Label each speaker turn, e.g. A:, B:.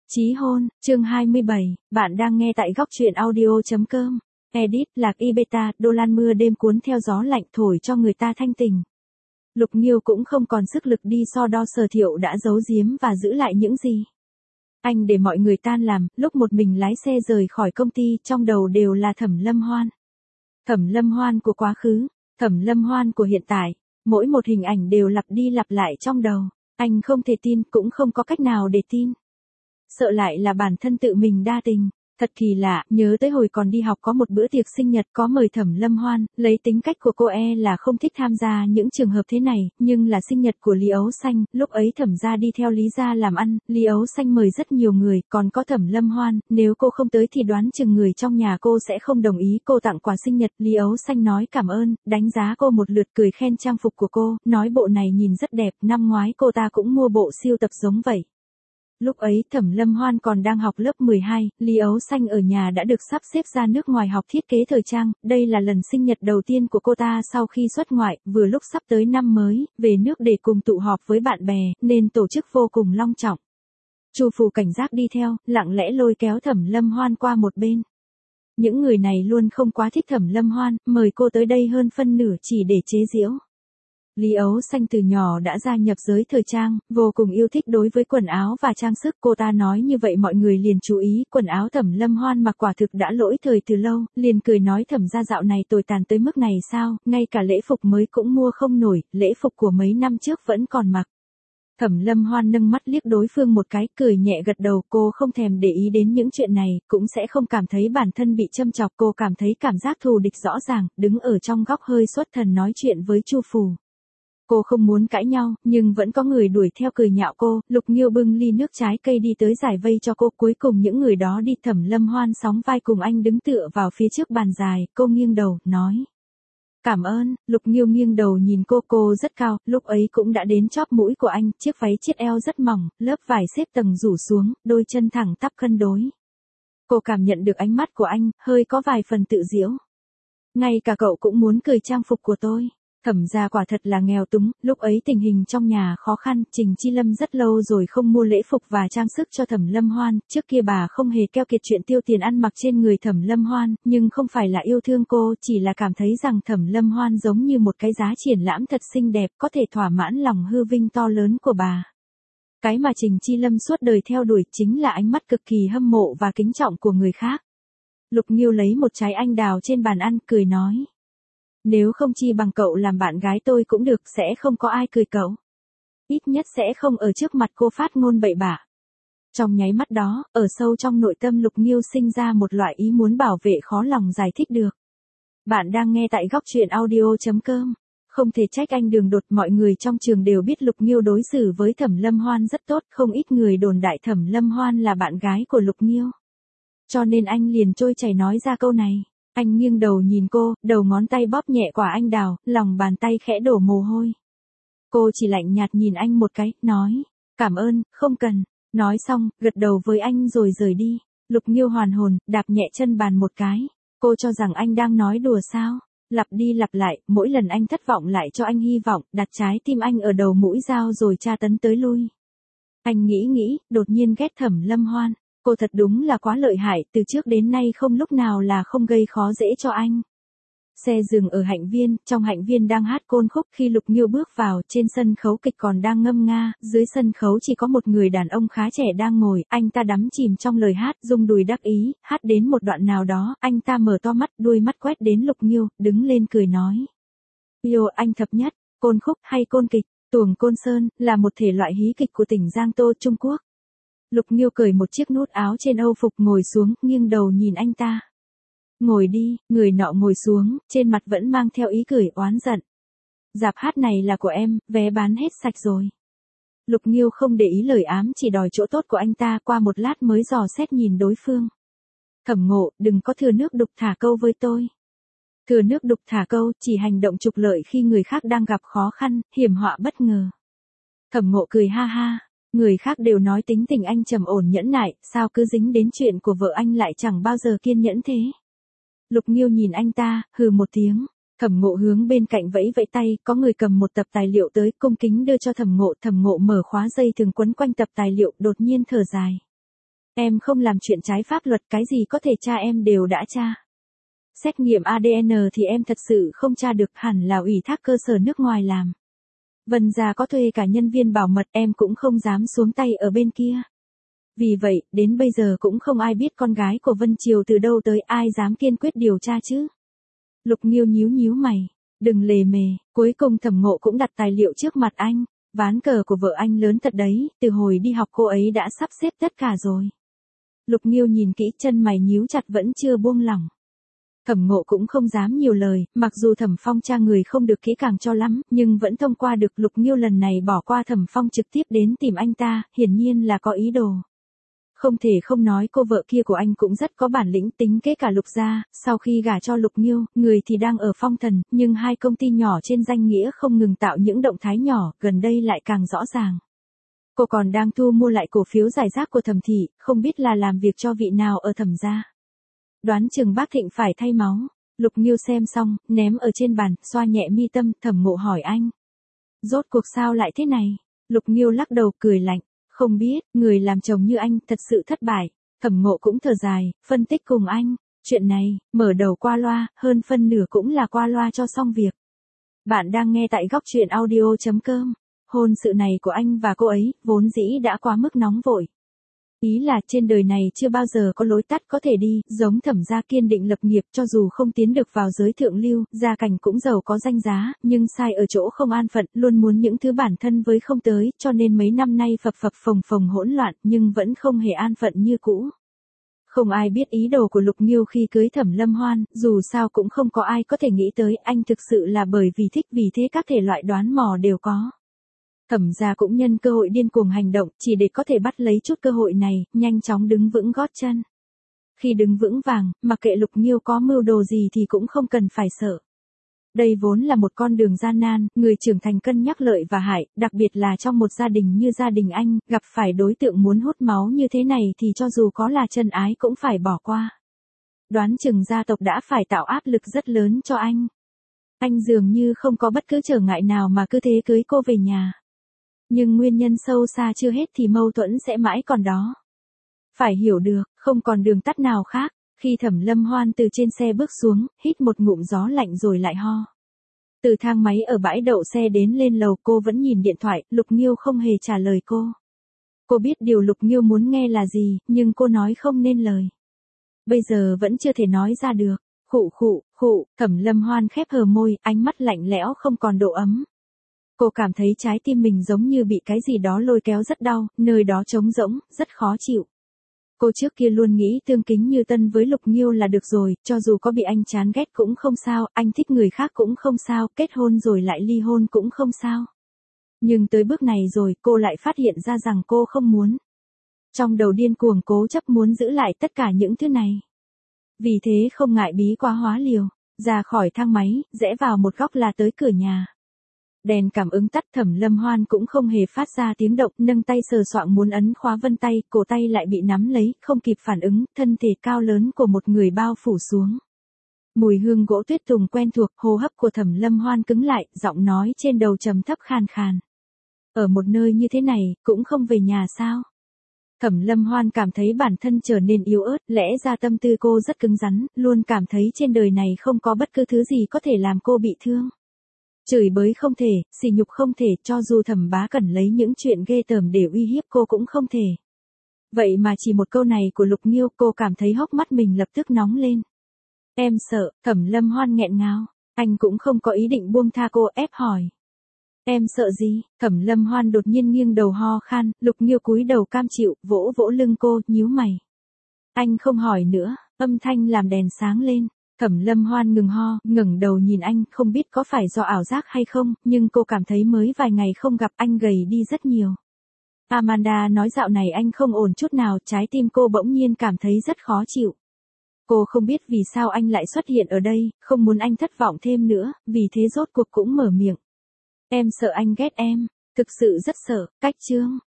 A: Chí hôn, chương 27, bạn đang nghe tại góc truyện audio.com. Edit, Lạc Y Beta, Đô Lan mưa đêm cuốn theo gió lạnh thổi cho người ta thanh tình. Lục Nghiêu cũng không còn sức lực đi so đo Sở Thiệu đã giấu giếm và giữ lại những gì. Anh để mọi người tan làm, lúc một mình lái xe rời khỏi công ty, trong đầu đều là Thẩm Lâm Hoan. Thẩm Lâm Hoan của quá khứ, Thẩm Lâm Hoan của hiện tại, mỗi một hình ảnh đều lặp đi lặp lại trong đầu. Anh không thể tin, cũng không có cách nào để tin. Sợ lại là bản thân tự mình đa tình. Thật kỳ lạ, nhớ tới hồi còn đi học có một bữa tiệc sinh nhật có mời Thẩm Lâm Hoan, lấy tính cách của cô là không thích tham gia những trường hợp thế này, nhưng là sinh nhật của Lý Ấu Xanh, lúc ấy Thẩm gia đi theo Lý gia làm ăn, Lý Ấu Xanh mời rất nhiều người, còn có Thẩm Lâm Hoan, nếu cô không tới thì đoán chừng người trong nhà cô sẽ không đồng ý cô tặng quà sinh nhật. Lý Ấu Xanh nói cảm ơn, đánh giá cô một lượt, cười khen trang phục của cô, nói bộ này nhìn rất đẹp, năm ngoái cô ta cũng mua bộ siêu tập giống vậy. Lúc ấy Thẩm Lâm Hoan còn đang học lớp 12, Lý Ấu Xanh ở nhà đã được sắp xếp ra nước ngoài học thiết kế thời trang, đây là lần sinh nhật đầu tiên của cô ta sau khi xuất ngoại, vừa lúc sắp tới năm mới, về nước để cùng tụ họp với bạn bè, nên tổ chức vô cùng long trọng. Chu Phù cảnh giác đi theo, lặng lẽ lôi kéo Thẩm Lâm Hoan qua một bên. Những người này luôn không quá thích Thẩm Lâm Hoan, mời cô tới đây hơn phân nửa chỉ để chế giễu. Lý Ấu Xanh từ nhỏ đã gia nhập giới thời trang, vô cùng yêu thích đối với quần áo và trang sức. Cô ta nói như vậy mọi người liền chú ý, quần áo Thẩm Lâm Hoan mặc quả thực đã lỗi thời từ lâu, liền cười nói Thẩm gia dạo này tồi tàn tới mức này sao, ngay cả lễ phục mới cũng mua không nổi, lễ phục của mấy năm trước vẫn còn mặc. Thẩm Lâm Hoan nâng mắt liếc đối phương một cái, cười nhẹ gật đầu, cô không thèm để ý đến những chuyện này, cũng sẽ không cảm thấy bản thân bị châm chọc, cô cảm thấy cảm giác thù địch rõ ràng, đứng ở trong góc hơi xuất thần nói chuyện với Chu Phù. Cô không muốn cãi nhau, nhưng vẫn có người đuổi theo cười nhạo cô. Lục Nghiêu bưng ly nước trái cây đi tới giải vây cho cô, cuối cùng những người đó đi. Thẩm Lâm Hoan sóng vai cùng anh đứng tựa vào phía trước bàn dài, cô nghiêng đầu, nói. Cảm ơn. Lục Nghiêu nghiêng đầu nhìn cô rất cao, lúc ấy cũng đã đến chóp mũi của anh, chiếc váy chiết eo rất mỏng, lớp vải xếp tầng rủ xuống, đôi chân thẳng tắp cân đối. Cô cảm nhận được ánh mắt của anh, hơi có vài phần tự giễu. Ngay cả cậu cũng muốn cười trang phục của tôi. Thẩm gia quả thật là nghèo túng, lúc ấy tình hình trong nhà khó khăn, Trình Chi Lâm rất lâu rồi không mua lễ phục và trang sức cho Thẩm Lâm Hoan, trước kia bà không hề keo kiệt chuyện tiêu tiền ăn mặc trên người Thẩm Lâm Hoan, nhưng không phải là yêu thương cô, chỉ là cảm thấy rằng Thẩm Lâm Hoan giống như một cái giá triển lãm thật xinh đẹp, có thể thỏa mãn lòng hư vinh to lớn của bà. Cái mà Trình Chi Lâm suốt đời theo đuổi chính là ánh mắt cực kỳ hâm mộ và kính trọng của người khác. Lục Nghiêu lấy một trái anh đào trên bàn ăn, cười nói. Nếu không chi bằng cậu làm bạn gái tôi cũng được, sẽ không có ai cười cậu. Ít nhất sẽ không ở trước mặt cô phát ngôn bậy bạ. Trong nháy mắt đó, ở sâu trong nội tâm Lục Nghiêu sinh ra một loại ý muốn bảo vệ khó lòng giải thích được. Bạn đang nghe tại góc truyện audio.com. Không thể trách anh đường đột, mọi người trong trường đều biết Lục Nghiêu đối xử với Thẩm Lâm Hoan rất tốt, không ít người đồn đại Thẩm Lâm Hoan là bạn gái của Lục Nghiêu. Cho nên anh liền trôi chảy nói ra câu này. Anh nghiêng đầu nhìn cô, đầu ngón tay bóp nhẹ quả anh đào, lòng bàn tay khẽ đổ mồ hôi. Cô chỉ lạnh nhạt nhìn anh một cái, nói, cảm ơn, không cần. Nói xong, gật đầu với anh rồi rời đi. Lục Nghiêu hoàn hồn, đạp nhẹ chân bàn một cái. Cô cho rằng anh đang nói đùa sao? Lặp đi lặp lại, mỗi lần anh thất vọng lại cho anh hy vọng, đặt trái tim anh ở đầu mũi dao rồi tra tấn tới lui. Anh nghĩ, đột nhiên ghét Thẩm Lâm Hoan. Cô thật đúng là quá lợi hại, từ trước đến nay không lúc nào là không gây khó dễ cho anh. Xe dừng ở hạnh viên, trong hạnh viên đang hát côn khúc, khi Lục Nghiêu bước vào, trên sân khấu kịch còn đang ngâm nga, dưới sân khấu chỉ có một người đàn ông khá trẻ đang ngồi, anh ta đắm chìm trong lời hát, rung đùi đắc ý, hát đến một đoạn nào đó, anh ta mở to mắt, đuôi mắt quét đến Lục Nghiêu, đứng lên cười nói. Yêu anh thập nhất, côn khúc hay côn kịch, tuồng Côn Sơn, là một thể loại hí kịch của tỉnh Giang Tô, Trung Quốc. Lục Nghiêu cởi một chiếc nút áo trên âu phục ngồi xuống, nghiêng đầu nhìn anh ta. Ngồi đi, người nọ ngồi xuống, trên mặt vẫn mang theo ý cười oán giận. Dạp hát này là của em, vé bán hết sạch rồi. Lục Nghiêu không để ý lời ám chỉ đòi chỗ tốt của anh ta, qua một lát mới dò xét nhìn đối phương. Thẩm Ngộ, đừng có thừa nước đục thả câu với tôi. Thừa nước đục thả câu, chỉ hành động trục lợi khi người khác đang gặp khó khăn, hiểm họa bất ngờ. Thẩm Ngộ cười ha ha. Người khác đều nói tính tình anh trầm ổn nhẫn nại, sao cứ dính đến chuyện của vợ anh lại chẳng bao giờ kiên nhẫn thế. Lục Nghiêu nhìn anh ta, hừ một tiếng. Thẩm Ngộ hướng bên cạnh vẫy vẫy tay, có người cầm một tập tài liệu tới, cung kính đưa cho Thẩm Ngộ. Thẩm Ngộ mở khóa dây thường quấn quanh tập tài liệu, đột nhiên thở dài. Em không làm chuyện trái pháp luật, cái gì có thể tra em đều đã tra. Xét nghiệm ADN thì em thật sự không tra được, hẳn là ủy thác cơ sở nước ngoài làm. Vân gia có thuê cả nhân viên bảo mật, em cũng không dám xuống tay ở bên kia. Vì vậy, đến bây giờ cũng không ai biết con gái của Vân Triều từ đâu tới, ai dám kiên quyết điều tra chứ. Lục Nghiêu nhíu nhíu mày, đừng lề mề, cuối cùng Thẩm Ngộ cũng đặt tài liệu trước mặt anh. Ván cờ của vợ anh lớn thật đấy, từ hồi đi học cô ấy đã sắp xếp tất cả rồi. Lục Nghiêu nhìn kỹ, chân mày nhíu chặt vẫn chưa buông lỏng. Thẩm Ngộ cũng không dám nhiều lời, mặc dù Thẩm Phong tra người không được kỹ càng cho lắm, nhưng vẫn thông qua được. Lục Nghiêu lần này bỏ qua Thẩm Phong trực tiếp đến tìm anh ta, hiển nhiên là có ý đồ. Không thể không nói cô vợ kia của anh cũng rất có bản lĩnh, tính kế cả Lục gia. Sau khi gả cho Lục Nghiêu, người thì đang ở Phong Thần, nhưng hai công ty nhỏ trên danh nghĩa không ngừng tạo những động thái nhỏ, gần đây lại càng rõ ràng. Cô còn đang thu mua lại cổ phiếu giải rác của Thẩm thị, không biết là làm việc cho vị nào ở Thẩm gia. Đoán chừng bác Thịnh phải thay máu. Lục Nghiêu xem xong, ném ở trên bàn, xoa nhẹ mi tâm. Thẩm Ngộ hỏi anh, rốt cuộc sao lại thế này? Lục Nghiêu lắc đầu cười lạnh, không biết, người làm chồng như anh thật sự thất bại. Thẩm Ngộ cũng thở dài, phân tích cùng anh, chuyện này, mở đầu qua loa, hơn phân nửa cũng là qua loa cho xong việc. Bạn đang nghe tại góc truyện audio.com. Hôn sự này của anh và cô ấy, vốn dĩ đã quá mức nóng vội. Ý là trên đời này chưa bao giờ có lối tắt có thể đi, giống Thẩm gia kiên định lập nghiệp, cho dù không tiến được vào giới thượng lưu, gia cảnh cũng giàu có danh giá, nhưng sai ở chỗ không an phận, luôn muốn những thứ bản thân với không tới, cho nên mấy năm nay phập phập phồng phồng hỗn loạn, nhưng vẫn không hề an phận như cũ. Không ai biết ý đồ của Lục Nghiêu khi cưới Thẩm Lâm Hoan, dù sao cũng không có ai có thể nghĩ tới, anh thực sự là bởi vì thích, vì thế các thể loại đoán mò đều có. Thẩm gia cũng nhân cơ hội điên cuồng hành động, chỉ để có thể bắt lấy chút cơ hội này, nhanh chóng đứng vững gót chân. Khi đứng vững vàng, mặc kệ Lục Nghiêu có mưu đồ gì thì cũng không cần phải sợ. Đây vốn là một con đường gian nan, người trưởng thành cân nhắc lợi và hại, đặc biệt là trong một gia đình như gia đình anh, gặp phải đối tượng muốn hút máu như thế này thì cho dù có là chân ái cũng phải bỏ qua. Đoán chừng gia tộc đã phải tạo áp lực rất lớn cho anh. Anh dường như không có bất cứ trở ngại nào mà cứ thế cưới cô về nhà. Nhưng nguyên nhân sâu xa chưa hết thì mâu thuẫn sẽ mãi còn đó. Phải hiểu được, không còn đường tắt nào khác. Khi Thẩm Lâm Hoan từ trên xe bước xuống, hít một ngụm gió lạnh rồi lại ho. Từ thang máy ở bãi đậu xe đến lên lầu, cô vẫn nhìn điện thoại, Lục Nghiêu không hề trả lời cô. Cô biết điều Lục Nghiêu muốn nghe là gì, nhưng cô nói không nên lời. Bây giờ vẫn chưa thể nói ra được. Khụ, Thẩm Lâm Hoan khép hờ môi, ánh mắt lạnh lẽo không còn độ ấm. Cô cảm thấy trái tim mình giống như bị cái gì đó lôi kéo rất đau, nơi đó trống rỗng, rất khó chịu. Cô trước kia luôn nghĩ tương kính như tân với Lục Nghiêu là được rồi, cho dù có bị anh chán ghét cũng không sao, anh thích người khác cũng không sao, kết hôn rồi lại ly hôn cũng không sao. Nhưng tới bước này rồi, cô lại phát hiện ra rằng cô không muốn. Trong đầu điên cuồng cố chấp muốn giữ lại tất cả những thứ này. Vì thế không ngại bí quá hóa liều, ra khỏi thang máy, rẽ vào một góc là tới cửa nhà. Đèn cảm ứng tắt, Thẩm Lâm Hoan cũng không hề phát ra tiếng động, nâng tay sờ soạng muốn ấn khóa vân tay, cổ tay lại bị nắm lấy, không kịp phản ứng, thân thể cao lớn của một người bao phủ xuống. Mùi hương gỗ tuyết tùng quen thuộc, hô hấp của Thẩm Lâm Hoan cứng lại, giọng nói trên đầu trầm thấp khàn khàn. Ở một nơi như thế này, cũng không về nhà sao? Thẩm Lâm Hoan cảm thấy bản thân trở nên yếu ớt, lẽ ra tâm tư cô rất cứng rắn, luôn cảm thấy trên đời này không có bất cứ thứ gì có thể làm cô bị thương. Chửi bới không thể, sỉ nhục không thể, cho dù Thẩm Bá Cẩn lấy những chuyện ghê tởm để uy hiếp cô cũng không thể. Vậy mà chỉ một câu này của Lục Nghiêu, cô cảm thấy hốc mắt mình lập tức nóng lên. Em sợ, Thẩm Lâm Hoan nghẹn ngào. Anh cũng không có ý định buông tha cô, ép hỏi. Em sợ gì? Thẩm Lâm Hoan đột nhiên nghiêng đầu ho khan, Lục Nghiêu cúi đầu cam chịu, vỗ vỗ lưng cô, nhíu mày. Anh không hỏi nữa, âm thanh làm đèn sáng lên. Thẩm Lâm Hoan ngừng ho, ngẩng đầu nhìn anh, không biết có phải do ảo giác hay không, nhưng cô cảm thấy mới vài ngày không gặp anh gầy đi rất nhiều. Amanda nói dạo này anh không ổn chút nào, trái tim cô bỗng nhiên cảm thấy rất khó chịu. Cô không biết vì sao anh lại xuất hiện ở đây, không muốn anh thất vọng thêm nữa, vì thế rốt cuộc cũng mở miệng. Em sợ anh ghét em, thực sự rất sợ, cách chương.